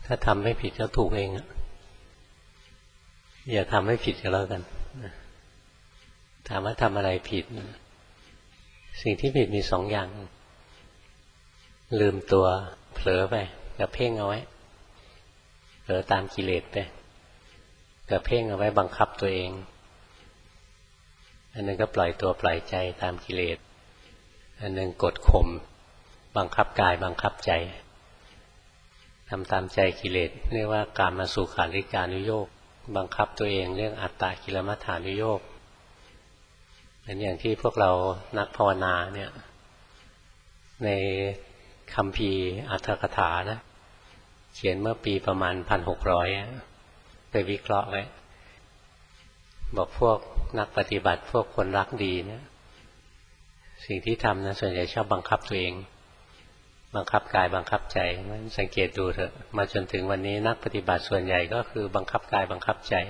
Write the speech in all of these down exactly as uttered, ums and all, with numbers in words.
ถ้าทำไม่ผิดก็ถูกเองอะอย่าทำให้ผิดก็แล้วกันถามว่าทำอะไรผิดสิ่งที่ผิดมีสองอย่างลืมตัวเผลอไปกับเพ่งเอาไว้เผลอตามกิเลสไปกับเพ่งเอาไว้บังคับตัวเองอันนึงก็ปล่อยตัวปล่อยใจตามกิเลสอันนึงกดข่มบังคับกายบังคับใจทำตามใจกิเลสเรียกว่ากามสุขาริการุโยคบังคับตัวเองเรื่องอัตตกิลมัฏฐานุโยคเหมือนอย่างที่พวกเรานักภาวนาเนี่ยในคัมภีร์อรรถกถานะเขียนเมื่อปีประมาณพันหกร้อยไปวิเคราะห์ไว้บอกพวกนักปฏิบัติพวกคนรักดีเนี่ยสิ่งที่ทำนะส่วนใหญ่ชอบบังคับตัวเองบังคับกายบังคับใจมันสังเกตดูเถอะมาจนถึงวันนี้นักปฏิบัติส่วนใหญ่ก็คือบังคับกายบังคับใจ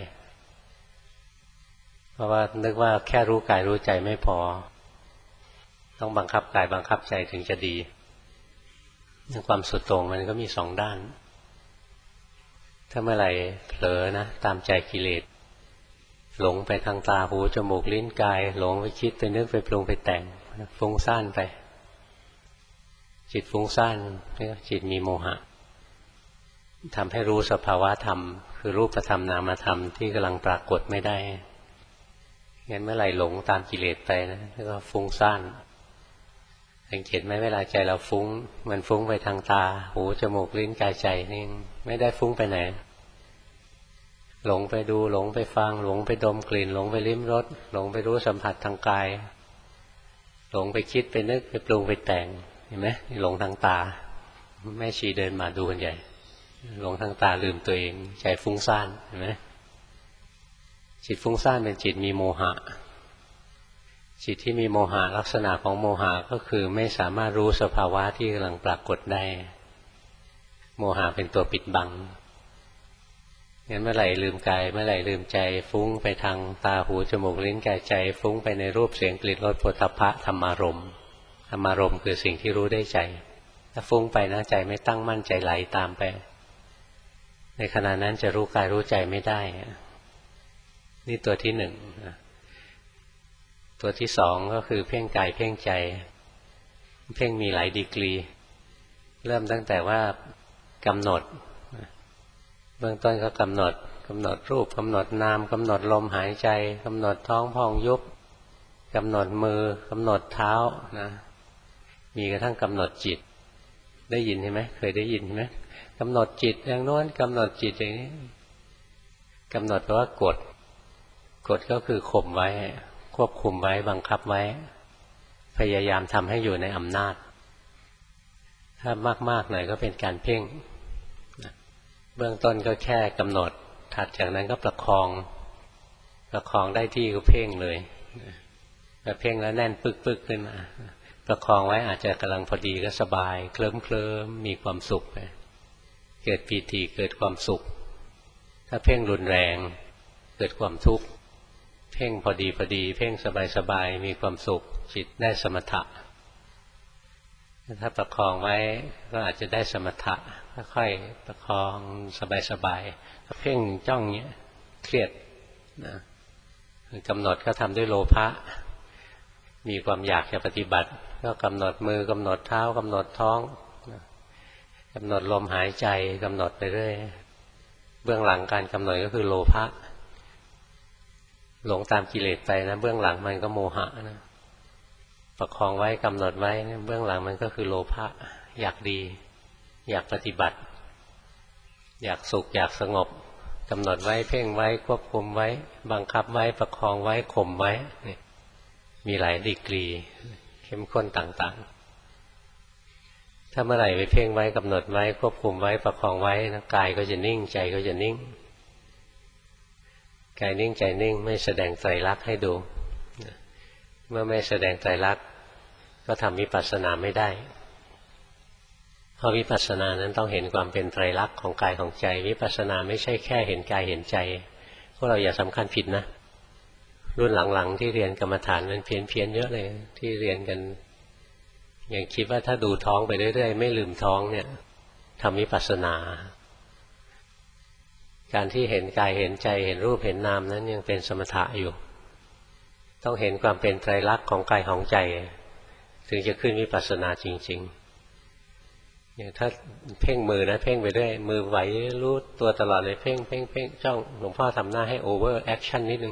เพราะว่านึกว่าแค่รู้กายรู้ใจไม่พอต้องบังคับกายบังคับใจถึงจะดีความสุดโต่งมันก็มีสองด้านถ้าเมื่อไหร่เผลอนะตามใจกิเลสหลงไปทางตาหูจมูกลิ้นกายหลงไปคิดไปนึกไปปรุงไปแต่งฟุ้งซ่านไปจิตฟุ้งซ่านจิตมีโมหะทำให้รู้สภาวะธรรมคือรูปธรรมนามธรรมที่กำลังปรากฏไม่ได้งั้นเมื่อไหร่หลงตามกิเลสไปนะแล้วก็ฟุ้งซ่านสังเกตไหมเวลาใจเราฟุ้งมันฟุ้งไปทางตาหูจมูกลิ้นกายใจนี่ไม่ได้ฟุ้งไปไหนหลงไปดูหลงไปฟังหลงไปดมกลิ่นหลงไปลิ้มรสหลงไปรู้สัมผัสทางกายหลงไปคิดไปนึกไปปรุงไปแต่งเห็นไหมหลงทางตาแม่ชีเดินมาดูกันใหญ่หลงทางตาลืมตัวเองใจฟุ้งซ่านเห็นไหมจิตฟุ้งซ่านเป็นจิตมีโมหะจิตที่มีโมหะลักษณะของโมหะก็คือไม่สามารถรู้สภาวะที่กำลังปรากฏได้โมหะเป็นตัวปิดบังงั้นเมื่อไหร่ลืมกายเมื่อไหร่ลืมใจฟุ้งไปทางตาหูจมูกลิ้นกายใจฟุ้งไปในรูปเสียงกลิ่นรสโผฏฐัพพะธรรมารมณ์ธรรมารมณ์คือสิ่งที่รู้ได้ใจถ้าฟุ้งไปนะใจไม่ตั้งมั่นใจไหลตามไปในขณะนั้นจะรู้กายรู้ใจไม่ได้นี่ตัวที่หนึ่งตัวที่สองก็คือเพ่งกายเพ่งใจเพ่งมีหลายดีกรีเริ่มตั้งแต่ว่ากำหนดเบื้องต้นก็กำหนดกำหนดรูปกำหนดนามกำหนดลมหายใจกำหนดท้องพองยุบกำหนดมือกำหนดเท้านะมีกระทั่งกำหนดจิตได้ยินใช่ไหมเคยได้ยินใช่ไหมกำหนดจิตอย่างโน้นกำหนดจิตอย่างนี้กำหนดแปลว่ากดกดก็คือข่มไว้ควบคุมไว้บังคับไว้พยายามทำให้อยู่ในอำนาจถ้ามากๆหน่อยก็เป็นการเพ่งเบื้องต้นก็แค่กำหนดถัดจากนั้นก็ประคองประคองได้ที่ก็เพ่งเลยแต่เพ่งแล้วแน่นปึกๆขึ้นมาประคองไว้อาจจะกำลังพอดีก็สบายเคลิ้มเคลิ้มมีความสุขไปเกิดปีติเกิดความสุขถ้าเพ่งรุนแรงเกิดความทุกข์เพ่งพอดีพอดีเพ่งสบายๆมีความสุขจิตได้สมถะถ้าประคองไว้ก็อาจจะได้สมถะค่อยๆประคองสบายๆถ้าเพ่งจ้องเงี้ยเครียดนะกำหนดก็ทำด้วยโลภะมีความอยากจะปฏิบัติก็กำหนดมือกำหนดเท้ากำหนดท้องกำหนดลมหายใจกำหนดไปเรื่อยเบื้องหลังการกำหนดก็คือโลภะหลงตามกิเลสไปนะเบื้องหลังมันก็โมหะนะประคองไว้กำหนดไว้เบื้องหลังมันก็คือโลภะอยากดีอยากปฏิบัติอยากสุขอยากสงบกำหนดไว้เพ่งไว้ควบคุมไว้บังคับไว้ประคองไว้ข่มไว้มีหลายดีกรีเข้มข้นต่างๆถ้าเมื่อไหร่ไปเพ่งไว้กำหนดไว้ควบคุมไว้ประคองไว้นะกายก็จะนิ่งใจก็จะนิ่งกายนิ่งใจนิ่งไม่แสดงไตรลักษณ์ให้ดูเมื่อไม่แสดงไตรลักษณ์ก็ทำวิปัสสนาไม่ได้เพราะวิปัสสนานั้นต้องเห็นความเป็นไตรลักษณ์ของกายของใจวิปัสสนาไม่ใช่แค่เห็นกายเห็นใจพวกเราอย่าสำคัญผิดนะรุ่นหลังๆที่เรียนกรรมฐานมันเพี้ยนๆเยอะเลยที่เรียนกันยังคิดว่าถ้าดูท้องไปเรื่อยๆไม่ลืมท้องเนี่ยทำวิปัสสนาการที่เห็นกายเห็นใจเห็นรูปเห็นนามนั้นยังเป็นสมถะอยู่ต้องเห็นความเป็นไตรลักษณ์ของกายของใจถึงจะขึ้นวิปัสสนาจริงๆอย่างถ้าเพ่งมือนะเพ่งไปเรื่อยมือไหวรู้ตัวตลอดเลยเพ่งเพ่งเพ่งจ้องหลวงพ่อทำหน้าให้โอเวอร์แอคชั่นนิดนึง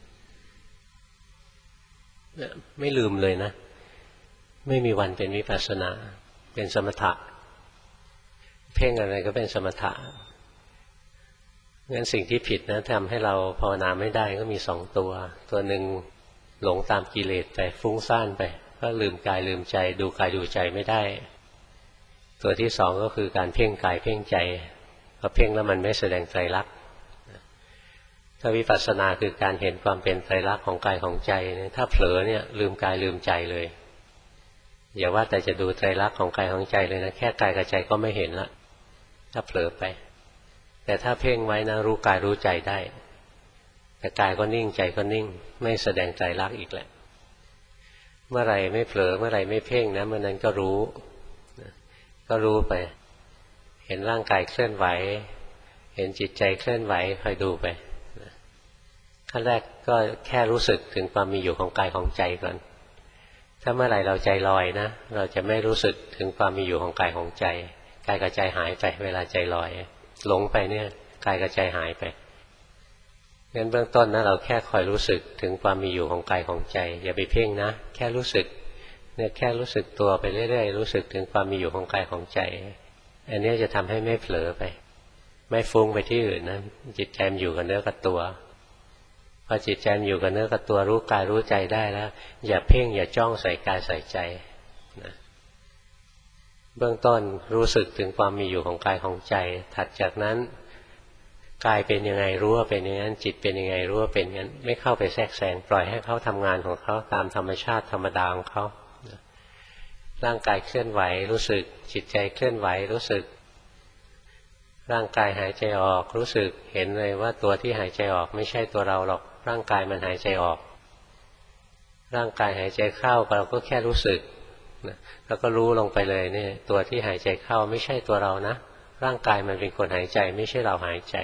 ไม่ลืมเลยนะไม่มีวันเป็นวิปัสสนาเป็นสมถะเพ่งอะไรก็เป็นสมถะงั้นสิ่งที่ผิดนะทำให้เราภาวนาไม่ได้ก็มีสองตัวตัวหนึ่งหลงตามกิเลสไปฟุ้งซ่านไปก็ลืมกายลืมใจดูกายดูใจไม่ได้ตัวที่สองก็คือการเพ่งกายเพ่งใจพอเพ่งแล้วมันไม่แสดงไตรลักษณ์ถ้าวิปัสสนาคือการเห็นความเป็นไตรลักษณ์ของกายของใจถ้าเผลอเนี่ยลืมกายลืมใจเลยอย่าว่าแต่จะดูไตรลักษณ์ของกายของใจเลยนะแค่กายกับใจก็ไม่เห็นละถ้าเผลอไปแต่ถ้าเพ่งไว้นะรู้กายรู้ใจได้แต่กายก็นิ่งใจก็นิ่งไม่แสดงไตรลักษณ์อีกแหละเมื่อไรไม่เผลอเมื่อไรไม่เพ่งนะเมื่อนั้นก็รู้ก็รู้ไปเห็นร่างกายเคลื่อนไหวเห็นจิตใจเคลื่อนไหวคอยดูไปขั้นแรกก็แค่รู้สึกถึงความมีอยู่ของกายของใจก่อนถ้าเมื่อไหร่เราใจลอยนะเราจะไม่รู้สึกถึงความมีอยู่ของกายของใจกายกับใจหายไปเวลาใจลอยหลงไปเนี่ยกายกับใจหายไปงั้นเบื้องต้นนะเราแค่คอยรู้สึกถึงความมีอยู่ของกายของใจอย่าไปเพ่งนะแค่รู้สึกเนี่ยแค่รู้สึกตัวไปเรื่อยๆรู้สึกถึงความมีอยู่ของกายของใจอันนี้จะทำให้ไม่เผลอไปไม่ฟุ้งไปที่อื่นนะจิตใจมันอยู่กับเนื้อกับตัวพอจิตใจมันอยู่กับเนื้อกับตัวรู้กายรู้ใจได้แล้วอย่าเพ่งอย่าจ้องใส่กายใส่ใจนะเบื้องต้นรู้สึกถึงความมีอยู่ของกายของใจถัดจากนั้นกายเป็นยังไงรู้ว่าเป็นอย่างนั้นจิตเป็นยังไงรู้ว่าเป็นอย่างนั้นไม่เข้าไปแทรกแซงปล่อยให้เขาทำงานของเขาตามธรรมชาติธรรมดาของเขาร่างกายเคลื่อนไหวรู้สึกจิตใจเคลื่อนไหวรู้สึกร่างกายหายใจออกรู้สึกเห็นเลยว่าตัวที่หายใจออกไม่ใช่ตัวเราหรอกร่างกายมันหายใจออกร่างกายหายใจเข้าเราก็แค่รู้สึกแล้วก็รู้ลงไปเลยเนี่ยตัวที่หายใจเข้าไม่ใช่ตัวเรานะร่างกายมันเป็นคนหายใจไม่ใช่เราหายใจ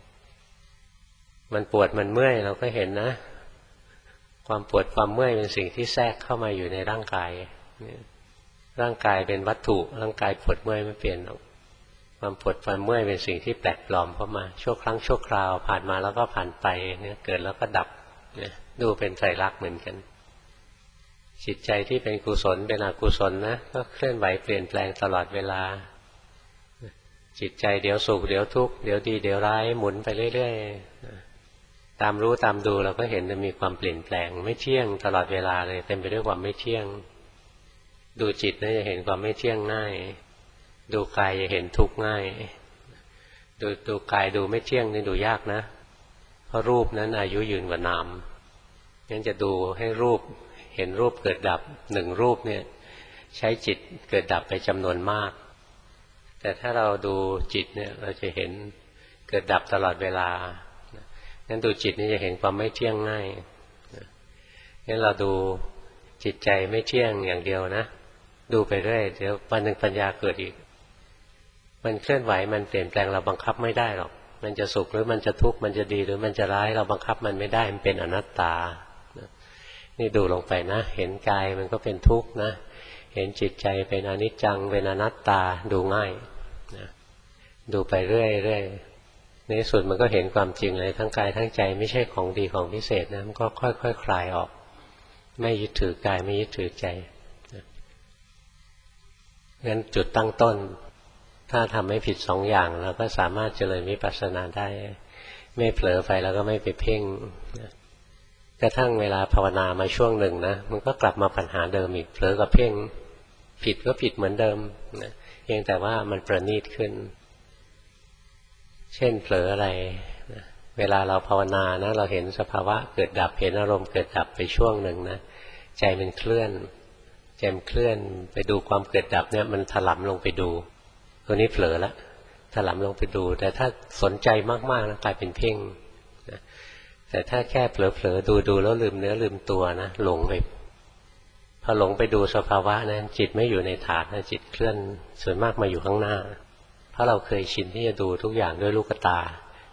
มันปวดมันเมื่อยเราก็เห็นนะความปวดความเมื่อยเป็นสิ่งที่แทรกเข้ามาอยู่ในร่างกายร่างกายเป็นวัตถุร่างกายปวดเมื่อยไม่เปลี่ยนหรอกความปวดความเมื่อยเป็นสิ่งที่แปลกปลอมเข้ามาชั่วครั้งชั่วคราวผ่านมาแล้วก็ผ่านไปเนี่ยเกิดแล้วก็ดับเนี่ยดูเป็นไตรลักษณ์เหมือนกันจิตใจที่เป็นกุศลเป็นอกุศลนะก็เคลื่อนไหวเปลี่ยนแปลงตลอดเวลาจิตใจเดี๋ยวสุขเดี๋ยวทุกข์เดี๋ยวดีเดี๋ยวร้ายหมุนไปเรื่อยๆตามรู้ตามดูเราก็เห็นจะมีความเปลี่ยนแปลงไม่เที่ยงตลอดเวลาเลยเต็มไปด้วยความไม่เที่ยงดูจิตนะจะเห็นความไม่เที่ยงง่ายดูกายจะเห็นทุกข์ง่ายดูดูกายดูไม่เที่ยงนี่ดูยากนะเพราะรูปนั้นอายุยืนกว่านามงั้นจะดูให้รูปเห็นรูปเกิดดับหนึ่งรูปเนี่ยใช้จิตเกิดดับไปจำนวนมากแต่ถ้าเราดูจิตเนี่ยเราจะเห็นเกิดดับตลอดเวลางั้นดูจิตนี่จะเห็นความไม่เที่ยงง่ายงั้นเราดูจิตใจไม่เที่ยงอย่างเดียวนะดูไปเรื่อยเดี๋ยววันหนึ่งปัญญาเกิดอีกมันเคลื่อนไหวมันเปลี่ยนแปลงเราบังคับไม่ได้หรอกมันจะสุขหรือมันจะทุกข์มันจะดีหรือมันจะร้ายเราบังคับมันไม่ได้มันเป็นอนัตตานี่ดูลงไปนะเห็นกายมันก็เป็นทุกข์นะเห็นจิตใจเป็นอนิจจังเป็นอนัตตาดูง่ายนะดูไปเรื่อยๆในสุดมันก็เห็นความจริงเลยทั้งกายทั้งใจไม่ใช่ของดีของพิเศษนะมันก็ค่อยๆ ค, คลายออกไม่ยึดถือกายไม่ยึดถือใจงั้นจุดตั้งต้นถ้าทำไม่ผิดสองอย่างเราก็สามารถเจริญวิปัสสนาได้ไม่เผลอไปแล้วก็ไม่ไปเพ่งกระทั่งเวลาภาวนามาช่วงหนึ่งนะมันก็กลับมาปัญหาเดิมอีกเผลอกับเพ่งผิดก็ผิดเหมือนเดิมนะเพียงแต่ว่ามันประณีตขึ้นเช่นเผลออะไรนะเวลาเราภาวนานะเราเห็นสภาวะเกิดดับเห็นอารมณ์เกิดดับไปช่วงหนึ่งนะใจมันเคลื่อนใจมันเคลื่อนไปดูความเกิดดับเนี่ยมันถลำลงไปดูตัวนี้เผลอละถลำลงไปดูแต่ถ้าสนใจมากๆนะกลายเป็นเพ่งนะแต่ถ้าแค่เผลอๆดูๆแล้วลืมเนื้อลืมตัวนะหลงไปพอหลงไปดูสภาวะนะจิตไม่อยู่ในฐานนะจิตเคลื่อนส่วนมากมาอยู่ข้างหน้าเพราะเราเคยชินที่จะดูทุกอย่างด้วยลูกตา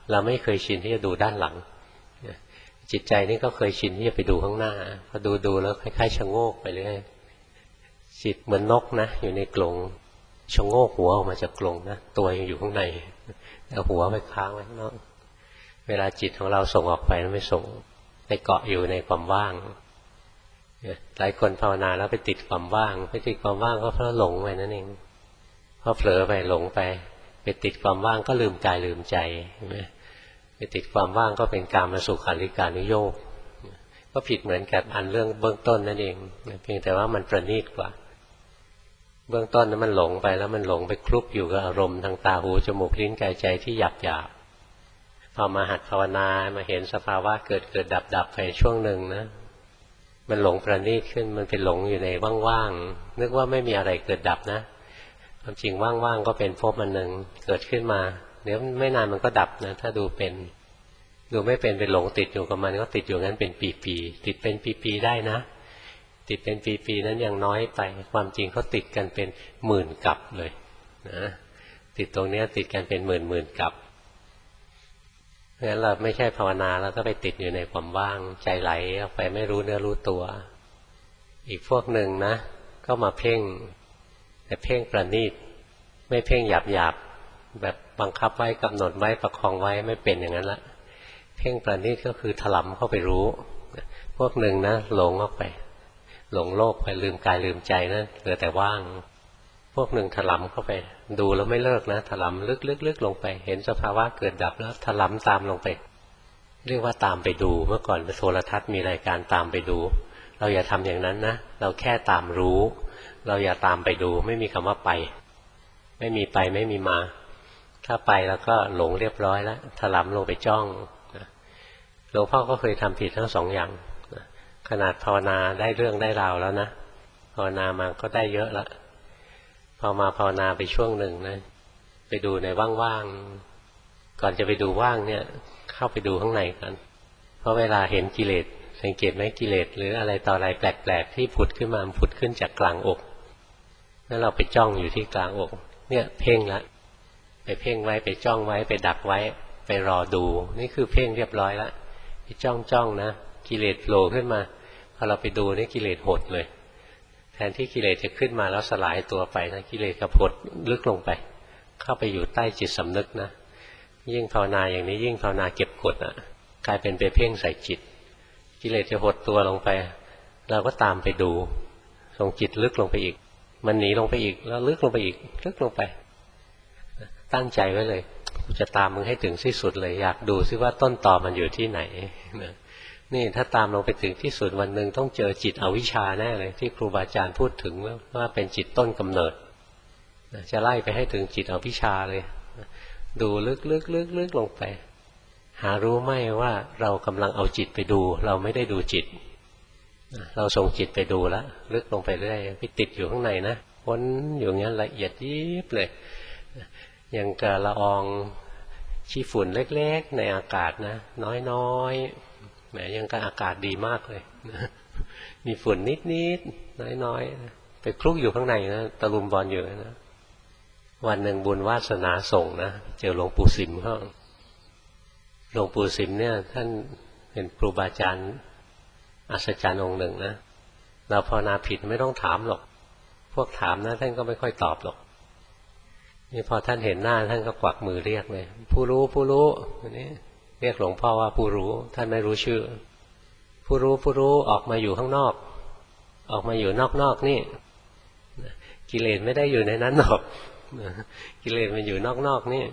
เราไม่เคยชินที่จะดูด้านหลังจิตใจนี่ก็เคยชินที่จะไปดูข้างหน้าพอดูดูแล้วคล้ายๆชะโงกไปเรื่อยจิตเหมือนนกนะอยู่ในกรงชะโงกหัวออกมาจากกรงนะตัวยังอยู่ข้างในแต่หัวไปค้างไว้ข้างนอกเวลาจิตของเราส่งออกไปแล้วไม่ส่งไปเกาะอยู่ในความว่างหลายคนภาวนาแล้วไปติดความว่างไปติดความว่างก็เพราะหลงไปนั่นเองเพราะเผลอไปหลงไปไปติดความว่างก็ลืมกายลืมใจใช่ไหมไปติดความว่างก็เป็นกามสุขาริการุโยคก็ผิดเหมือนกับอันเรื่องเบื้องต้นนั่นเองเพียงแต่ว่ามันประณีตกว่าเบื้องต้นนั้นมันหลงไปแล้วมันหลงไปคลุกอยู่กับอารมณ์ทางตาหูจมูกลิ้นกายใจที่หยาบหยาบพอมาหัดภาวนามาเห็นสภาวะเกิดเกิดดับดับไปช่วงหนึ่งนะมันหลงประณีตขึ้นมันเป็นหลงอยู่ในว่างๆนึกว่าไม่มีอะไรเกิดดับนะความจริงว่างๆก็เป็นภพอันหนึ่งเกิดขึ้นมาเดี๋ยวไม่นานมันก็ดับนะถ้าดูเป็นดูไม่เป็นเป็นหลงติดอยู่กับมันก็ติดอยู่งั้นเป็นปีๆติดเป็นปีๆได้นะติดเป็นปีๆนั้นยังน้อยไปความจริงเขาติดกันเป็นหมื่นกับเลยนะติดตรงนี้ติดกันเป็นหมื่นหมื่นกับเพราะฉะนั้นเราไม่ใช่ภาวนาแล้วก็ไปติดอยู่ในความว่างใจไหลออกไปไม่รู้เนื้อรู้ตัวอีกพวกหนึ่งนะก็มาเพ่งแต่เพ่งประณีตไม่เพ่งหยาบหยาบแบบบังคับไว้กำหนดไว้ประคองไว้ไม่เป็นอย่างนั้นละเพ่งประณีตก็คือถลำเข้าไปรู้พวกหนึ่งนะหลงออกไปหลงโลกไปลืมกายลืมใจนะเหลือแต่ว่างพวกหนึ่งถลำเข้าไปดูแล้วไม่เลิกนะถลำลึกๆลงไปเห็นสภาวะเกิดดับแล้วถลำตามลงไปเรียกว่าตามไปดูเมื่อก่อนโทรทัศน์มีรายการตามไปดูเราอย่าทำอย่างนั้นนะเราแค่ตามรู้เราอย่าตามไปดูไม่มีคำว่าไปไม่มีไปไม่มีมาถ้าไปแล้วก็หลงเรียบร้อยแล้วถลำลงไปจ้องหลวงพ่อก็เคยทำผิดทั้งสองอย่างขนาดภาวนาได้เรื่องได้ราวแล้วนะภาวนามาก็ได้เยอะละพอมาภาวนาไปช่วงหนึ่งนะไปดูในว่างๆก่อนจะไปดูว่างเนี่ยเข้าไปดูข้างในกันเพราะเวลาเห็นกิเลสสังเกตไหมกิเลสหรืออะไรต่ออะไรแปลกๆที่ผุดขึ้นมาผุดขึ้นจากกลางอกแล้วเราไปจ้องอยู่ที่กลางอกเนี่ยเพ่งละไปเพ่งไว้ไปจ้องไว้ไปดักไว้ไปรอดูนี่คือเพ่งเรียบร้อยละไปจ้องจ้องนะกิเลสโผล่ขึ้นมาพอเราไปดูนี่กิเลสหดเลยแทนที่กิเลสจะขึ้นมาแล้วสลายตัวไปนะกิเลสกับหดลึกลงไปเข้าไปอยู่ใต้จิตสำนึกนะยิ่งภาวนาอย่างนี้ยิ่งภาวนาเก็บกดอ่ะกลายเป็นไปเพ่งใส่จิตกิเลสจะหดตัวลงไปเราก็ตามไปดูส่งจิตลึกลงไปอีกมันหนีลงไปอีกแล้วลึกลงไปอีกลึกลงไปตั้งใจไว้เลยจะตามมึงให้ถึงที่สุดเลยอยากดูซิว่าต้นตอมันอยู่ที่ไหนนี่ถ้าตามลงไปถึงที่สุดวันหนึ่งต้องเจอจิตอวิชชาแน่เลยที่ครูบาอาจารย์พูดถึงว่าเป็นจิตต้นกำเนิดจะไล่ไปให้ถึงจิตอวิชชาเลยดูลึกๆๆๆลงไปหารู้ไหมว่าเรากำลังเอาจิตไปดูเราไม่ได้ดูจิตเราส่งจิตไปดูแล้วลึกลงไปเรื่อยไปติดอยู่ข้างในนะพ้นอยู่งั้นละเอียดยิบเลยอย่างกระละอองขี้ฝุ่นเล็กๆในอากาศนะน้อยๆแหมยังก็อากาศดีมากเลยมีฝุ่นนิดๆน้อยๆไปคลุกอยู่ข้างในนะตะลุมบอลอยู่นะวันหนึ่งบุญวาสนาส่งนะเจอหลวงปู่สิมเขาหลวงปู่สิมเนี่ยท่านเป็นครูบาอาจารย์อัศจรรย์องค์หนึ่งนะเราภาวนาผิดไม่ต้องถามหรอกพวกถามนะท่านก็ไม่ค่อยตอบหรอกนี่พอท่านเห็นหน้าท่านก็กวักมือเรียกเลยผู้รู้ผู้รู้อันนี้เรียกหลวงพ่อว่าผู้รู้ท่านไม่รู้ชื่อผู้รู้ผู้รู้ออกมาอยู่ข้างนอกออกมาอยู่นอกๆนี่กิเลสไม่ได้อยู่ในนั้นหรอกกิเลสมันอยู่นอกๆนี่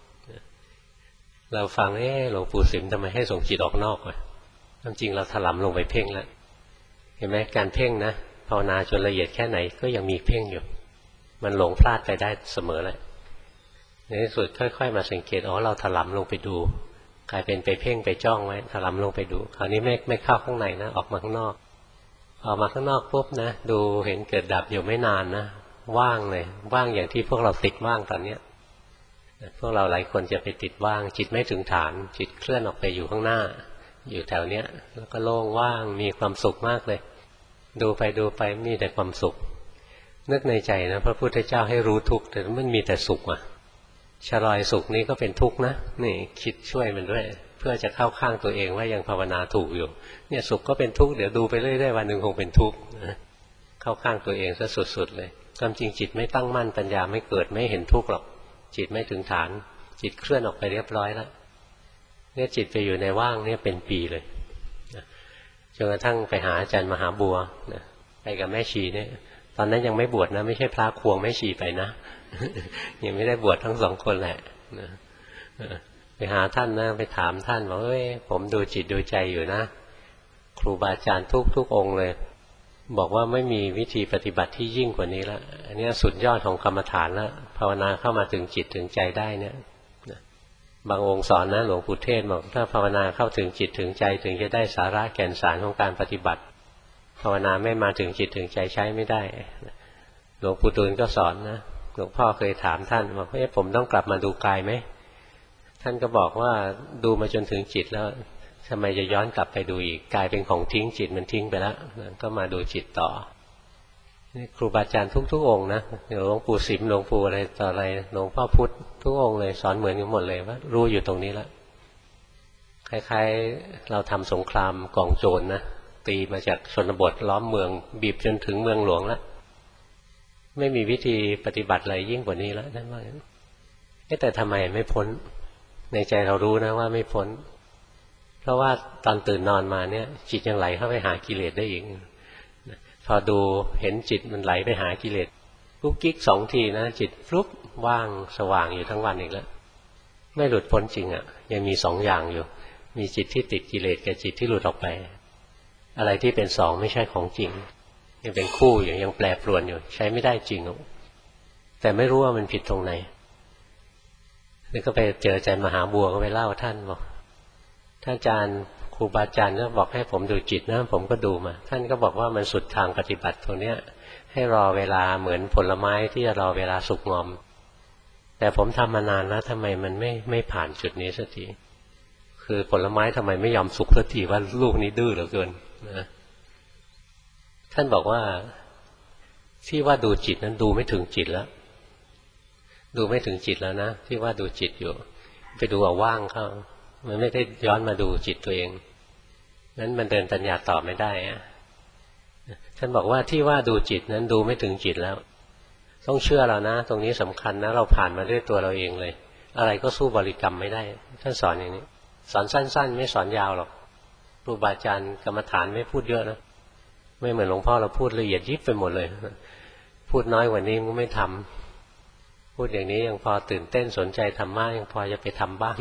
เราฟังเอ๊ะหลวงปู่สิมทำไมให้ส่งจิตออกนอกวะความจริงเราถลำลงไปเพ่งแล้วเห็นไหมการเพ่งนะภาวนาจนละเอียดแค่ไหนก็ยังมีเพ่งอยู่มันหลงพลาดไปได้เสมอเลยในที่สุดค่อยๆมาสังเกตอ๋อเราถลำลงไปดูกลายเป็นไปเพ่งไปจ้องไว้ถลำลงไปดูคราวนี้ไม่ไม่เข้าข้างในนะออกมาข้างนอกออกมาข้างนอกปุ๊บนะดูเห็นเกิดดับอยู่ไม่นานนะว่างเลยว่างอย่างที่พวกเราติดว่างตอนเนี้ยพวกเราหลายคนจะไปติดว่างจิตไม่ถึงฐานจิตเคลื่อนออกไปอยู่ข้างหน้าอยู่แถวเนี้ยแล้วก็โล่งว่างมีความสุขมากเลยดูไปดูไปมีแต่ความสุขนึกในใจนะพระพุทธเจ้าให้รู้ทุกข์แต่มันมีแต่สุขอ่ะชลอยสุขนี้ก็เป็นทุกข์นะนี่คิดช่วยมันด้วยเพื่อจะเข้าข้างตัวเองว่ายังภาวนาถูกอยู่เนี่ยสุขก็เป็นทุกข์เดี๋ยวดูไปเรื่อยๆวันหนึ่งคงเป็นทุกข์นะเข้าข้างตัวเองซะสุดๆเลยความจริงจิตไม่ตั้งมั่นปัญญาไม่เกิดไม่เห็นทุกข์หรอกจิตไม่ถึงฐานจิตเคลื่อนออกไปเรียบร้อยแล้วเนี่ยจิตไปอยู่ในว่างเนี่ยเป็นปีเลยจนกระทั่งไปหาอาจารย์มหาบัวนะไปกับแม่ชีเนี่ยตอนนั้นยังไม่บวชนะไม่ใช่พระควงแม่ชีไปนะยังไม่ได้บวชทั้งสองคนแหละนะไปหาท่านนะไปถามท่านบอกเอ้ยผมดูจิตดูใจอยู่นะครูบาอาจารย์ทุกทุกองค์เลยบอกว่าไม่มีวิธีปฏิบัติที่ยิ่งกว่านี้แล้วอันนี้สุดยอดของกรรมฐานแล้วภาวนาเข้ามาถึงจิตถึงใจได้เนี่ยบางองค์สอนนะหลวงปู่เทศบอกถ้าภาวนาเข้าถึงจิตถึงใจถึงจะได้สาระแก่นสารของการปฏิบัติภาวนาไม่มาถึงจิตถึงใจใช้ไม่ได้หลวงปู่ดูลก็สอนนะหลวงพ่อเคยถามท่านบอกเอ๊ะผมต้องกลับมาดูกายไหมท่านก็บอกว่าดูมาจนถึงจิตแล้วทำไมจะย้อนกลับไปดูอีกกายเป็นของทิ้งจิตมันทิ้งไปแล้วก็มาดูจิตต่อนี่ครูบาอาจารย์ทุกๆองค์นะหลวงปู่สิมหลวงปู่อะไรต่ออะไรหลวงพ่อพุธทุกองค์เลยสอนเหมือนกันหมดเลยว่ารู้อยู่ตรงนี้แล้วคล้ายๆเราทำสงครามกองโจรนะตีมาจากชนบทล้อมเมืองบีบจนถึงเมืองหลวงแล้วไม่มีวิธีปฏิบัติอะไรยิ่งกว่านี้แล้วนั่นว่าแต่ทำไมไม่พ้นในใจเรารู้นะว่าไม่พ้นเพราะว่าตอนตื่นนอนมาเนี่ยจิตยังไหลเข้าไปหากิเลสได้อีกพอดูเห็นจิตมันไหลไปหากิเลสกุ๊กกิ๊กสองทีนะจิตฟลุ๊บว่างสว่างอยู่ทั้งวันอีกแล้วไม่หลุดพ้นจริงอ่ะยังมีสองอย่างอยู่มีจิตที่ติดกิเลสกับจิตที่หลุดออกไปอะไรที่เป็นสองไม่ใช่ของจริงยังเป็นคู่อยู่ยังแปรปรวนอยู่ใช้ไม่ได้จริงแต่ไม่รู้ว่ามันผิดตรงไหนนี่ก็ไปเจออาจารย์มหาบัวก็ไปเล่าท่านบอกท่านอาจารย์ครูบาอาจารย์ก็บอกให้ผมดูจิตนะผมก็ดูมาท่านก็บอกว่ามันสุดทางปฏิบัติตรงเนี้ยให้รอเวลาเหมือนผลไม้ที่จะรอเวลาสุกงอมแต่ผมทำมานานแล้วทำไมมันไม่ไม่ผ่านจุดนี้สักทีคือผลไม้ทำไมไม่ยอมสุกสักทีว่าลูกนี้ดื้อเหลือเกินนะท่านบอกว่าที่ว่าดูจิตนั้นดูไม่ถึงจิตแล้วดูไม่ถึงจิตแล้วนะที่ว่าดูจิตอยู่ไปดูเอาว่างเข้ามันไม่ได้ย้อนมาดูจิตตัวเองนั้นมันเดินปัญญาต่อไม่ได้อะท่านบอกว่าที่ว่าดูจิตนั้นดูไม่ถึงจิตแล้วต้องเชื่อเรานะตรงนี้สำคัญนะเราผ่านมาด้วยตัวเราเองเลยอะไรก็สู้บริกรรมไม่ได้ท่านสอนอย่างนี้สอนสั้นๆไม่สอนยาวหรอกครูบาอาจารย์กรรมฐานไม่พูดเยอะนะไม่เหมือนหลวงพ่อเราพูดละเอียดยิบไปหมดเลยพูดน้อยกว่านี้มันไม่ทำพูดอย่างนี้ยังพอตื่นเต้นสนใจธรรมะยังพอจะไปทำบ้าง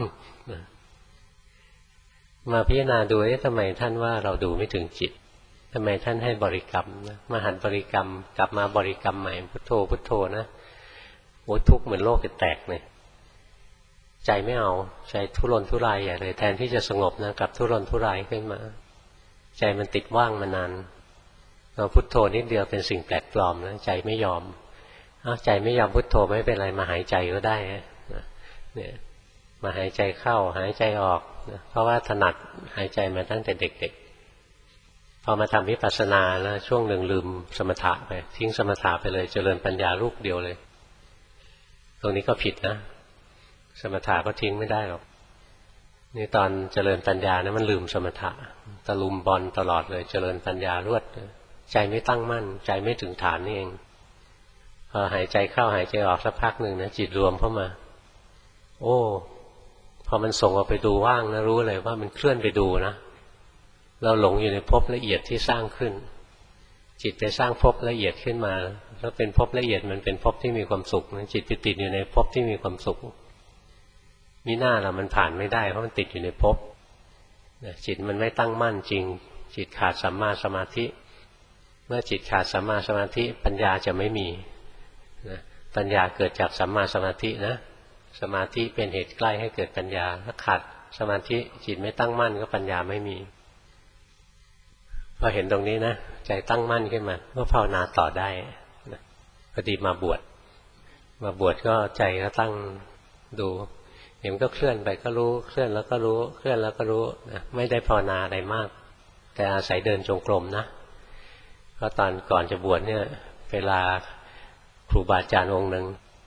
มาพิจารณาดูว่าทำไมท่านว่าเราดูไม่ถึงจิตทำไมท่านให้บริกรรมนะมาหันบริกรรมกลับมาบริกรรมใหม่พุทโธพุทโธนะโอ้ทุกข์เหมือนโลกจะแตกเลยใจไม่เอาใจทุรนทุรายใหญ่เลยแทนที่จะสงบนะกลับทุรนทุรายขึ้นมาใจมันติดว่างมานานเราพุทโธนิดเดียวเป็นสิ่งแปลกปลอมนะใจไม่ยอมอ้าวใจไม่ยอมพุทโธไม่เป็นไรมาหายใจก็ได้นะเนี่ยมาหายใจเข้าหายใจออกนะเพราะว่าถนัดหายใจมาตั้งแต่เด็กๆพอมาทำวิปัสสนาแล้วช่วงหนึ่งลืมสมถะไปทิ้งสมถะไปเลยเจริญปัญญาลูกเดียวเลยตรงนี้ก็ผิดนะสมถะก็ทิ้งไม่ได้หรอกนี่ตอนเจริญปัญญานะมันลืมสมถะตะลุมบอลตลอดเลยเจริญปัญญารวดใจไม่ตั้งมั่นใจไม่ถึงฐานนี่เองพอหายใจเข้าหายใจออกสักพักหนึ่งนะจิตรวมเข้ามาโอ้พอมันส่งออกไปดูว่างนะรู้เลยว่ามันเคลื่อนไปดูนะเราหลงอยู่ในภพละเอียดที่สร้างขึ้นจิตไปสร้างภพละเอียดขึ้นมาแล้วเป็นภพละเอียดมันเป็นภพที่มีความสุขนะจิตไปติดอยู่ในภพที่มีความสุขมีหน้าเรามันผ่านไม่ได้เพราะมันติดอยู่ในภพจิตมันไม่ตั้งมั่นจริงจิตขาดสัมมาสมาธิเมื่อจิตขาดสัมมาสมาธิปัญญาจะไม่มีนะปัญญาเกิดจากสัมมาสมาธินะสมาธิเป็นเหตุใกล้ให้เกิดปัญญาถ้าขาดสมาธิจิตไม่ตั้งมั่นก็ปัญญาไม่มีพอเห็นตรงนี้นะใจตั้งมั่นขึ้นมาก็ภาวนาต่อได้นะพอดีมาบวชมาบวชก็ใจก็ตั้งดูเดี๋ยวมันก็เคลื่อนไปก็รู้เคลื่อนแล้วก็รู้เคลื่อนแล้วก็รู้นะไม่ได้ภาวนาอะไรมากแต่อาศัยเดินจงกรมนะเพราะตอนก่อนจะบวชเนี่ยเวลาครูบาอาจารย์องค์หนึ่ง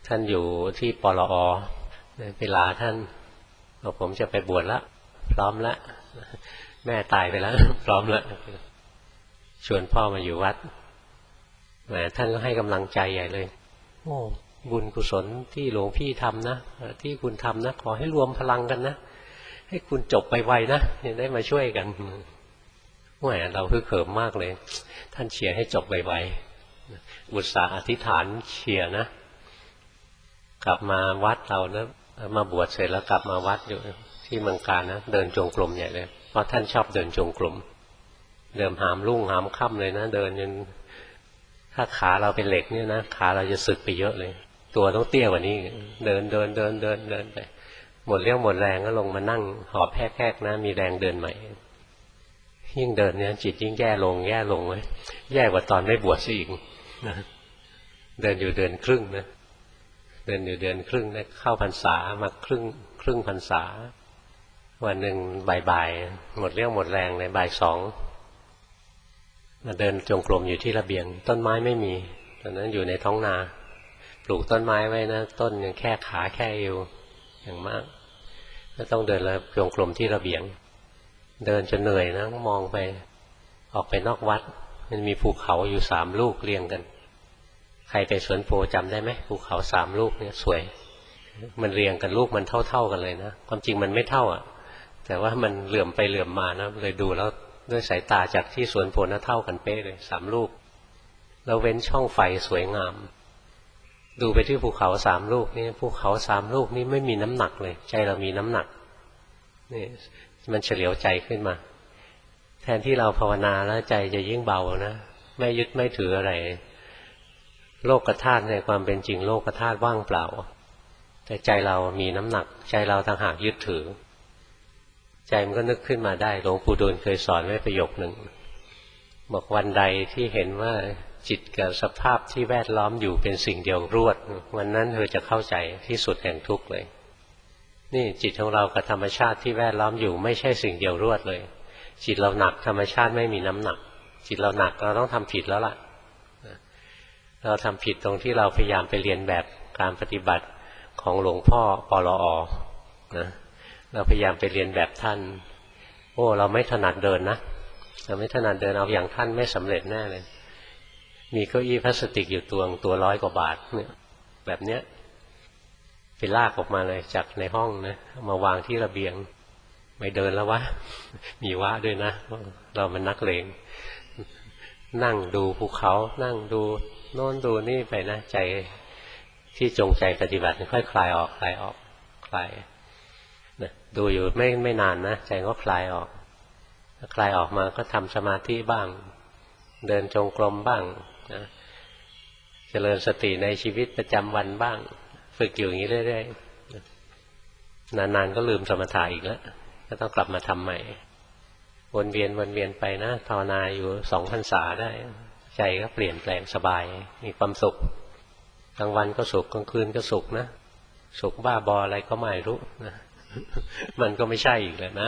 ท่านอยู่ที่ปลอไปลาท่านบอกผมจะไปบวชละพร้อมละแม่ตายไปแล้วพร้อมละชวนพ่อมาอยู่วัดแหมท่านก็ให้กำลังใจใหญ่เลยโอ้บุญกุศลที่หลวงพี่ทำนะที่คุณทำนะขอให้รวมพลังกันนะให้คุณจบไปไวนะได้มาช่วยกันแหมเราคือเขิมมากเลยท่านเชียร์ให้จบไวๆอุตส่าห์อธิษฐานเชียร์นะกลับมาวัดเรานะมาบวชเสร็จแล้วกลับมาวัดอยู่ที่เมืองกาญนะเดินจงกรมใหญ่เลยเพราะท่านชอบเดินจงกรมเดินหามรุ่งหามค่ำเลยนะเดินจนถ้าขาเราเป็นเหล็กเนี่ยนะขาเราจะสึกไปเยอะเลยตัวต้องเตี้ยกว่านี้เดินเดินเดินเดินเดินไปหมดเรี่ยวหมดแรงก็ลงมานั่งหอบแพกๆนะมีแรงเดินใหม่ยิ่งเดินเนี่ยจิตยิ่งแย่ลงแย่ลงเลยแย่กว่าตอนไม่บวชซะอีกนะเดินอยู่เดือนครึ่งนะเดินอยู่เดือนครึ่งนะเข้าพรรษามาครึ่งครึ่งพรรษาวันหนึ่งบ่ายๆหมดเรี่ยวหมดแรงเลยบ่ายสองมาเดินจงกรมอยู่ที่ระเบียงต้นไม้ไม่มีตอนนั้นอยู่ในท้องนาปลูกต้นไม้ไว้นะต้นยังแค่ขาแค่เอวอย่างมากก็ต้องเดินแล้วจงกรมที่ระเบียงเดินจนเหนื่อยนะมองไปออกไปนอกวัดมันมีภูเขาอยู่สามลูกเรียงกันใครไปสวนโพจำได้ไหมภูเขาสามลูกเนี่ยสวยมันเรียงกันลูกมันเท่าๆกันเลยนะความจริงมันไม่เท่าอ่ะแต่ว่ามันเหลื่อมไปเหลื่อมมานะเลยดูแล้วด้วยสายตาจากที่สวนโพน่ะเท่ากันเป๊ะเลยสามลูกแล้วเว้นช่องไฟสวยงามดูไปที่ภูเขาสามลูกนี่ภูเขาสามลูกนี่ไม่มีน้ำหนักเลยใจเรามีน้ำหนักนี่มันเฉลียวใจขึ้นมาแทนที่เราภาวนาแล้วใจจะยิ่งเบานะไม่ยึดไม่ถืออะไรโลกธาตุในความเป็นจริงโลกธาตุว่างเปล่าแต่ใจเรามีน้ำหนักใจเราต่างหากยึดถือใจมันก็นึกขึ้นมาได้หลวงปู่ดูลเคยสอนไว้ประโยคหนึ่งบอกวันใดที่เห็นว่าจิตกับสภาพที่แวดล้อมอยู่เป็นสิ่งเดียวรวดวันนั้นเธอจะเข้าใจที่สุดแห่งทุกข์เลยนี่จิตของเรากับธรรมชาติที่แวดล้อมอยู่ไม่ใช่สิ่งเดียวรวดเลยจิตเราหนักธรรมชาติไม่มีน้ำหนักจิตเราหนักเราต้องทำผิดแล้วล่ะเราทำผิดตรงที่เราพยายามไปเรียนแบบการปฏิบัติของหลวงพ่อปลอนะเราพยายามไปเรียนแบบท่านโอ้เราไม่ถนัดเดินนะเราไม่ถนัดเดินเอาอย่างท่านไม่สำเร็จแน่เลยมีเก้าอี้พลาสติกอยู่ตัวตัวร้อยกว่าบาทเนี่ยแบบเนี้ยไปลากออกมาเลยจากในห้องนะมาวางที่ระเบียงไม่เดินแล้ววะมีวะด้วยนะเรามันนักเลงนั่งดูภูเขานั่งดูโน่นดูนี่ไปนะใจที่จงใจปฏิบัติค่อยคลายออกคลายออกคลายนะดูอยู่ไม่ไม่นานนะใจก็คลายออกคลายออกมาก็ทำสมาธิบ้างเดินจงกรมบ้างนะเจริญสติในชีวิตประจำวันบ้างฝึกอยู่อย่างนี้เรื่อยๆนานๆก็ลืมสมถะอีกแล้วก็ต้องกลับมาทำใหม่วนเวียนวนเวียนไปนะภาวนาอยู่สองพรรษาได้ใจก็เปลี่ยนแปลงสบายมีความสุขกลางวันก็สุขกลางคืนก็สุขนะสุขบ้าบออะไรก็ไม่รู้นะมันก็ไม่ใช่อีกแล้วนะ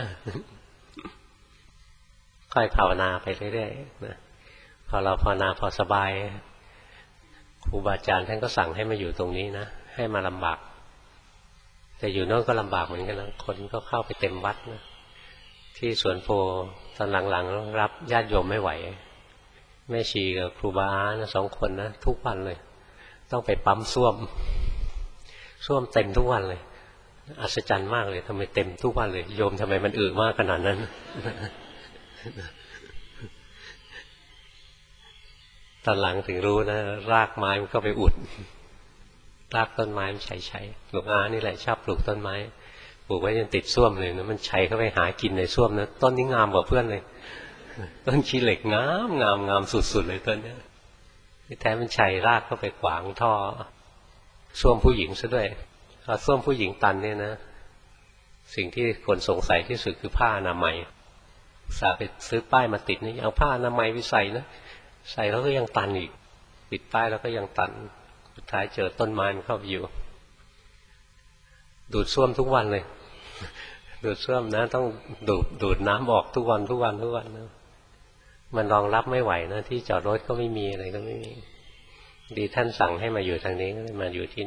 ค่อยภาวนาไปเรื่อยๆนะพอเราภาวนาพอสบายครูบาอาจารย์ท่านก็สั่งให้มาอยู่ตรงนี้นะให้มาลำบากแต่อยู่โน่นก็ลำบากเหมือนกันนะคนก็เข้าไปเต็มวัดนะที่สวนโพตอนหลังๆรับญาติโยมไม่ไหวแม่ชีกับครูบาอาสองคนนะทุกวันเลยต้องไปปั๊มส้วมส้วมเต็มทุกวันเลยอัศจรรย์มากเลยทำไมเต็มทุกวันเลยโยมทำไมมันอึมากขนาดนั้นตอนหลังถึงรู้นะรากไม้มันก็ไปอุดรากต้นไม้มันใช้ใช้หลวงอานี่แหละชอบปลูกต้นไม้ปลูกไว้จนติดส้วมเลยนะมันใช้เข้าไปหากินในส้วมนะต้นนี้งามกว่าเพื่อนเลยต้นขี้เหล็กงามงามงามสุดๆเลยต้นนี้ที่แท้มันใช้รากเข้าไปขวางท่อส้วมผู้หญิงซะด้วยพอส้วมผู้หญิงตันเนี่ยนะสิ่งที่คนสงสัยที่สุดคือผ้าอนามัยสาไปซื้อป้ายมาติดนี่เอาผ้าอนามัยไปใส่นะใส่แล้วก็ยังตันอีกปิดป้ายแล้วก็ยังตันสุดท้ายเจอต้นไม้มันเข้าไปอยู่ดูดส้วมทุกวันเลยดูดส้วมนะต้องดูดดูดน้ำออกทุกวันทุกวันทุกวันนะมันรองรับไม่ไหวนะที่จอดรถก็ไม่มีอะไรก็ไม่มีดีท่านสั่งให้มาอยู่ทางนี้ก็เลยมาอยู่ที่นี่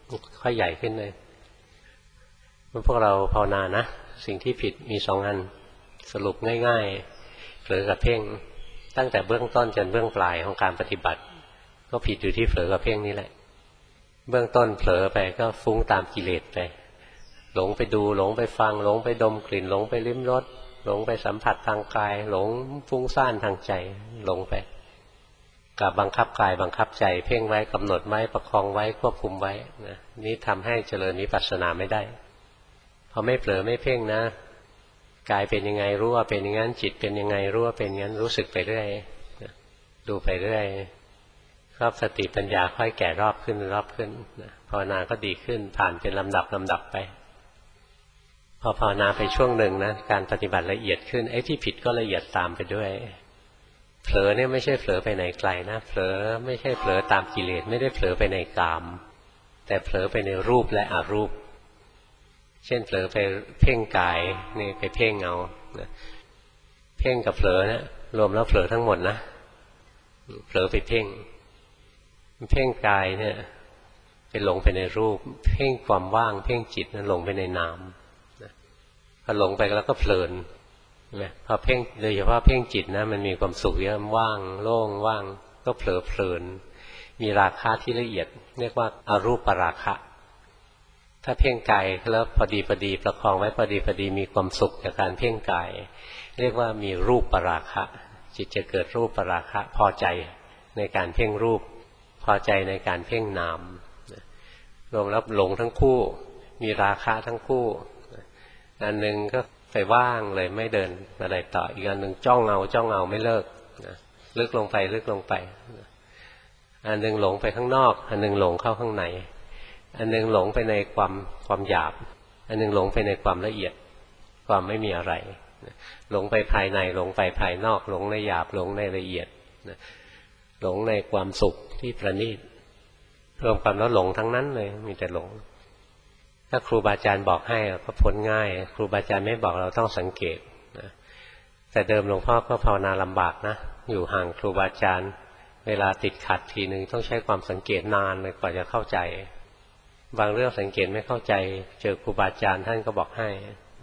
ค่อยใหญ่ขึ้นเลยพวกเราภาวนานะสิ่งที่ผิดมีสองอันสรุปง่ายๆเผลอกับเพ่งตั้งแต่เบื้องต้นจนเบื้องปลายของการปฏิบัติก็ผิดอยู่ที่เผลอกับเพ่งนี่แหละเบื้องต้นเผลอไปก็ฟุ้งตามกิเลสไปหลงไปดูหลงไปฟังหลงไปดมกลิ่นหลงไปลิ้มรสหลงไปสัมผัสทางกายหลงฟุ้งซ่านทางใจหลงไปกับบังคับกายบังคับใจเพ่งไว้กำหนดไว้ประคองไว้ควบคุมไว้นะนี้ทำให้เจริญวิปัสสนาไม่ได้พอไม่เผลอไม่เพ่งนะกายเป็นยังไงรู้ว่าเป็นอย่างนั้นจิตเป็นยังไงรู้ว่าเป็นอย่างนั้นรู้สึกไปเรื่อยดูไปเรื่อยรอบสติปัญญาค่อยแก่รอบขึ้นรอบขึ้นภาวนาก็ดีขึ้นผ่านเป็นลำดับลำดับไปพอภาวนาไปช่วงหนึ่งนะการปฏิบัติละเอียดขึ้นไอ้ที่ผิดก็ละเอียดตามไปด้วยเผลอเนี่ยไม่ใช่เผลอไปไหนไกลนะเผลอไม่ใช่เผลอตามกิเลสไม่ได้เผลอไปในกามแต่เผลอไปในรูปและอรูปเช่นเผลอไปเพ่งกายนี่ไปเพ่งเอาเพ่งกับเผลอนะรวมแล้วเผลอทั้งหมดนะเผลอไปเพ่งเพ่งกายเนี่ยไปหลงไปในรูปเพ่งความว่างเพ่งจิตนั้นหลงไปในนามพอหลงไปแล้วก็เพลินนะพอเพ่งโดยเฉพาะเพ่งจิตนะมันมีความสุขเยอะว่างโล่งว่างก็เผลอเพลินมีราคะที่ละเอียดเรียกว่าอรูปราคะถ้าเพ่งกายแล้วพอดีพอดีประคองไว้พอดีพอดีมีความสุขจากการเพ่งกายเรียกว่ามีรูปปราคะจิตจะเกิดรูปปราคะพอใจในการเพ่งรูปพอใจในการเพ่งนามรวมแล้วหลงทั้งคู่มีราคะทั้งคู่อันหนึ่งก็ไปว่างเลยไม่เดินอะไรต่ออีกอันหนึ่งจ้องเอาจ้องเอาไม่เลิกลึกลงไปลึกลงไปอันหนึ่งหลงไปข้างนอกอันหนึ่งหลงเข้าข้างในอันหนึ่งหลงไปในความความหยาบอันหนึ่งหลงไปในความละเอียดความไม่มีอะไรหลงไปภายในหลงไปภายนอกหลงในหยาบหลงในละเอียดหลงในความสุขที่ประณีตรวมกันแล้วหลงทั้งนั้นเลยมีแต่หลงถ้าครูบาอาจารย์บอกให้ก็พ้นง่ายครูบาอาจารย์ไม่บอกเราต้องสังเกตนะแต่เดิมหลวงพ่อก็ภาวนาลำบากนะอยู่ห่างครูบาอาจารย์เวลาติดขัดทีหนึ่งต้องใช้ความสังเกตนานเลยกว่าจะเข้าใจบางเรื่องสังเกตไม่เข้าใจเจอครูบาอาจารย์ท่านก็บอกให้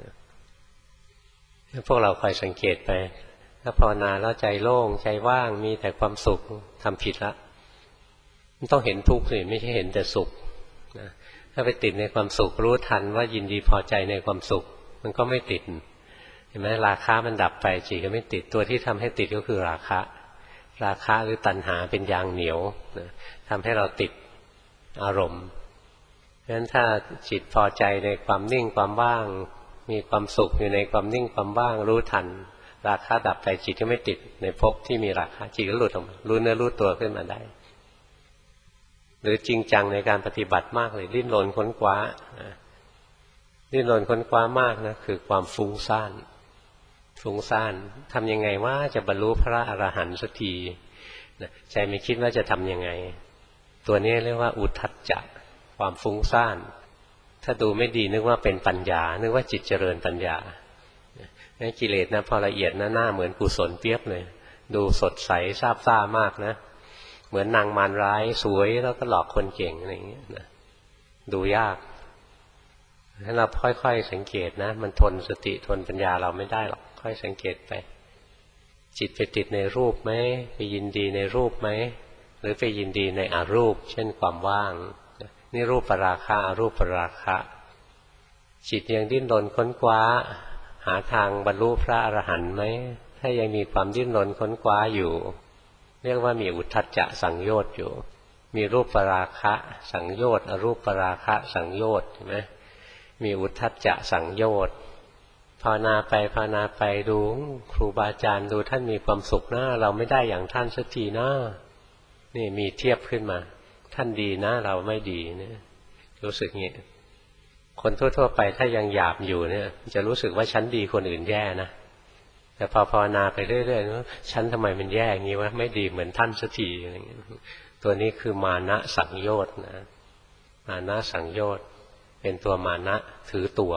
พวกเราคอยสังเกตไปถ้าภาวนาแล้วใจโล่งใจว่างมีแต่ความสุขทำผิดละมันต้องเห็นทุกข์สิไม่ใช่เห็นแต่สุขนะถ้าไปติดในความสุขรู้ทันว่ายินดีพอใจในความสุขมันก็ไม่ติดเห็นไหมราคะมันดับไปจิตก็ไม่ติดตัวที่ทำให้ติดก็คือราคะราคะหรือตัณหาเป็นยางเหนียวนะทำให้เราติดอารมณ์เพราะฉะนั้นถ้าจิตพอใจในความนิ่งความว่างมีความสุขอยู่ในความนิ่งความว่างรู้ทันราคะดับไปจิตก็ไม่ติดในภพที่มีราคะจิตก็หลุดออกมารู้เนื้อรู้ตัวขึ้นมาได้หรือจริงจังในการปฏิบัติมากเลยดิ้นรนค้นคว้าดิ้นรนค้นคว้ามากนะคือความฟุ้งซ่านฟุ้งซ่านทำยังไงว่าจะบรรลุพระอรหันต์สักทีใจไม่คิดว่าจะทำยังไงตัวนี้เรียกว่าอุทธัจจะความฟุ้งซ่านถ้าดูไม่ดีนึกว่าเป็นปัญญานึกว่าจิตเจริญปัญญางั้นกิเลสนะพอละเอียดนะหน้าเหมือนกุศลเปียบเลยดูสดใสซาบซ่ามากนะเหมือนนางมารร้ายสวยแล้วก็หลอกคนเก่งอะไรอย่างเงี้ยนะดูยากถ้าเราค่อยๆสังเกตนะมันทนสติทนปัญญาเราไม่ได้หรอกค่อยสังเกตไปจิตไปติดในรูปไหมไปยินดีในรูปไหมหรือไปยินดีในอรูปเช่นความว่างนี่รูปปราคะอรูปปราคะจิตยังดิ้นรนค้นคว้าหาทางบรรลุพระอรหันต์ไหมถ้ายังมีความดิ้นรนค้นคว้าอยู่เรียกว่ามีอุทธัจจะสังโยชน์อยู่มีรูปปราคะสังโยชน์อรูปปราคะสังโยชน์เห็นไหมมีอุทธัจจะสังโยชน์ภาวนาไปภาวนาไปดูครูบาอาจารย์ดูท่านมีความสุขนะเราไม่ได้อย่างท่านสักทีนะนี่มีเทียบขึ้นมาท่านดีนะเราไม่ดีเนี่ยรู้สึกงี้คนทั่วๆไปถ้ายังหยาบอยู่เนี่ยจะรู้สึกว่าฉันดีคนอื่นแย่นะแต่พอภาวนาไปเรื่อยๆว่าฉันทำไมมันแย่อย่างนี้วะไม่ดีเหมือนท่านสักทีอะไรเงี้ยตัวนี้คือมานะสังโยชน์นะมานะสังโยชน์เป็นตัวมานะถือตัว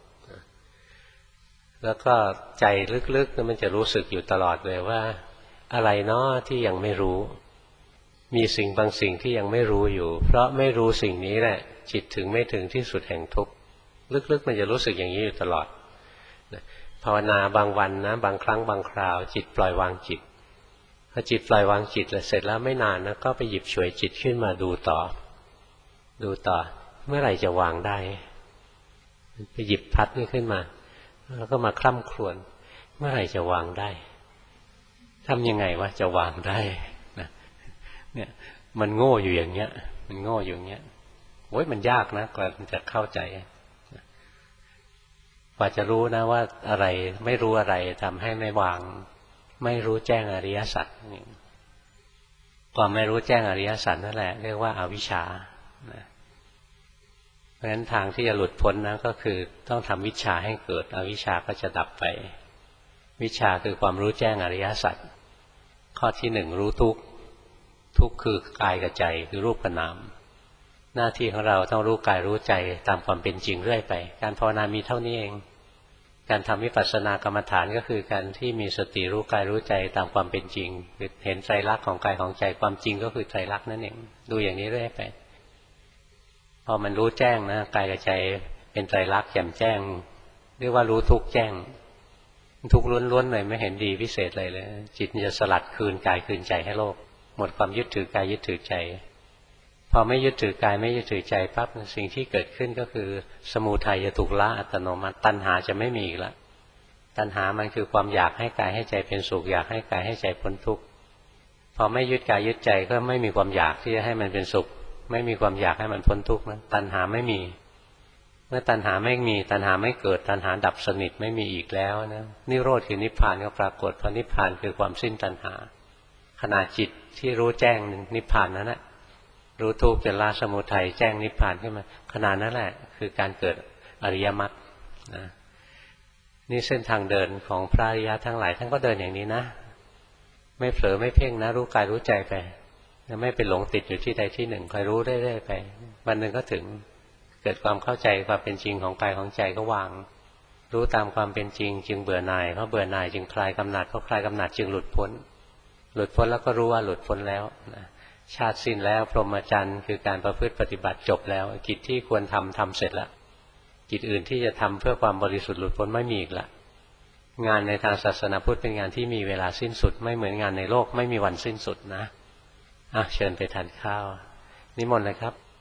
แล้วก็ใจลึกๆมันจะรู้สึกอยู่ตลอดเลยว่าอะไรเนาะที่ยังไม่รู้มีสิ่งบางสิ่งที่ยังไม่รู้อยู่เพราะไม่รู้สิ่งนี้แหละจิตถึงไม่ถึงที่สุดแห่งทุกข์ลึกๆมันจะรู้สึกอย่างนี้อยู่ตลอดภาวนาบางวันนะบางครั้งบางคราวจิตปล่อยวางจิตพอจิตปล่อยวางจิตแล้วเสร็จแล้วไม่นานนะก็ไปหยิบฉวยจิตขึ้นมาดูต่อดูต่อเมื่อไหร่จะวางได้ไปหยิบพัดนี่ขึ้นมาแล้วก็มาคร่ำครวญเมื่อไหร่จะวางได้ทำยังไงวะจะวางได้นะเนี่ยมันโง่อยู่อย่างเงี้ยมันโง่อยู่อย่างเงี้ยโอ้ยมันยากนะกว่าจะเข้าใจกว่าจะรู้นะว่าอะไรไม่รู้อะไรทำให้ไม่วางไม่รู้แจ้งอริยสัจความไม่รู้แจ้งอริยสัจนั่นแหละเรียกว่าอวิชชาเพราะฉะนั้นทางที่จะหลุดพ้นนะก็คือต้องทำวิชชาให้เกิดอวิชชาก็จะดับไปวิชชาคือความรู้แจ้งอริยสัจข้อที่หนึ่งรู้ทุกข์ทุกข์คือกายกับใจคือรูปกับนามหน้าที่ของเราต้องรู้กายรู้ใจตามความเป็นจริงเรื่อยไปการภาวนามีเท่านี้เองการทำวิปัสสนากรรมฐานก็คือการที่มีสติรู้กายรู้ใจตามความเป็นจริงคือเห็นไตรลักษณ์ของกายของใจความจริงก็คือไตรลักษณ์นั่นเองดูอย่างนี้เรื่อยไปพอมันรู้แจ้งนะกายกับใจเป็นไตรลักษณ์แจ่มแจ้งเรียกว่ารู้ทุกข์แจ้งทุกข์ล้วนๆเลยไม่เห็นดีพิเศษเลยเลยจิตจะสลัดคืนกายคืนใจให้โลกหมดความยึดถือกายยึดถือใจพอไม่ยึดถือกายไม่ยึดถือใจปั๊บสิ่งที่เกิดขึ้นก็คือสมุทัยจะถูกละอัตโนมัติตัณหาจะไม่มีอีกละตัณหามันคือความอยากให้กายให้ใจเป็นสุขอยากให้กายให้ใจพ้นทุกข์พอไม่ยึดกายยึดใจก็ไม่มีความอยากที่จะให้มันเป็นสุขไม่มีความอยากให้มันพ้นทุกข์นะตัณหาไม่มีเมื่อตัณหาไม่มีตัณหาไม่เกิดตัณหาดับสนิทไม่มีอีกแล้วนะนิโรธคือนิพพานก็ปรากฏเพราะนิพพานคือความสิ้นตัณหาขณะจิตที่รู้แจ้งนิพพานนั้นนะรู้ทุกข์จนละสมุทัยแจ้งนิพพานขึ้นมาขณะนั้นแหละคือการเกิดอริยมรรคนะนี่เส้นทางเดินของพระอริยะทั้งหลายท่านก็เดินอย่างนี้นะไม่เผลอไม่เพ่งนะรู้กายรู้ใจไปไม่ไปหลงติดอยู่ที่ใดที่หนึ่งคอยรู้เรื่อยๆไปวันหนึ่งก็ถึงเกิดความเข้าใจความเป็นจริงของกายของใจก็วางรู้ตามความเป็นจริงจึงเบื่อหน่ายเพราะเบื่อหน่ายจึงคลายกำหนัดเพราะคลายกำหนัดจึงหลุดพ้นหลุดพ้นแล้วก็รู้ว่าหลุดพ้นแล้วนะชาติสิ้นแล้วพรหมจรรย์คือการประพฤติปฏิบัติจบแล้วกิจที่ควรทำทำเสร็จแล้วกิจอื่นที่จะทำเพื่อความบริสุทธิ์หลุดพ้นไม่มีอีกละงานในทางศาสนาพุทธเป็นงานที่มีเวลาสิ้นสุดไม่เหมือนงานในโลกไม่มีวันสิ้นสุดนะอ่ะเชิญไปทานข้าวนิมนต์เลยครับ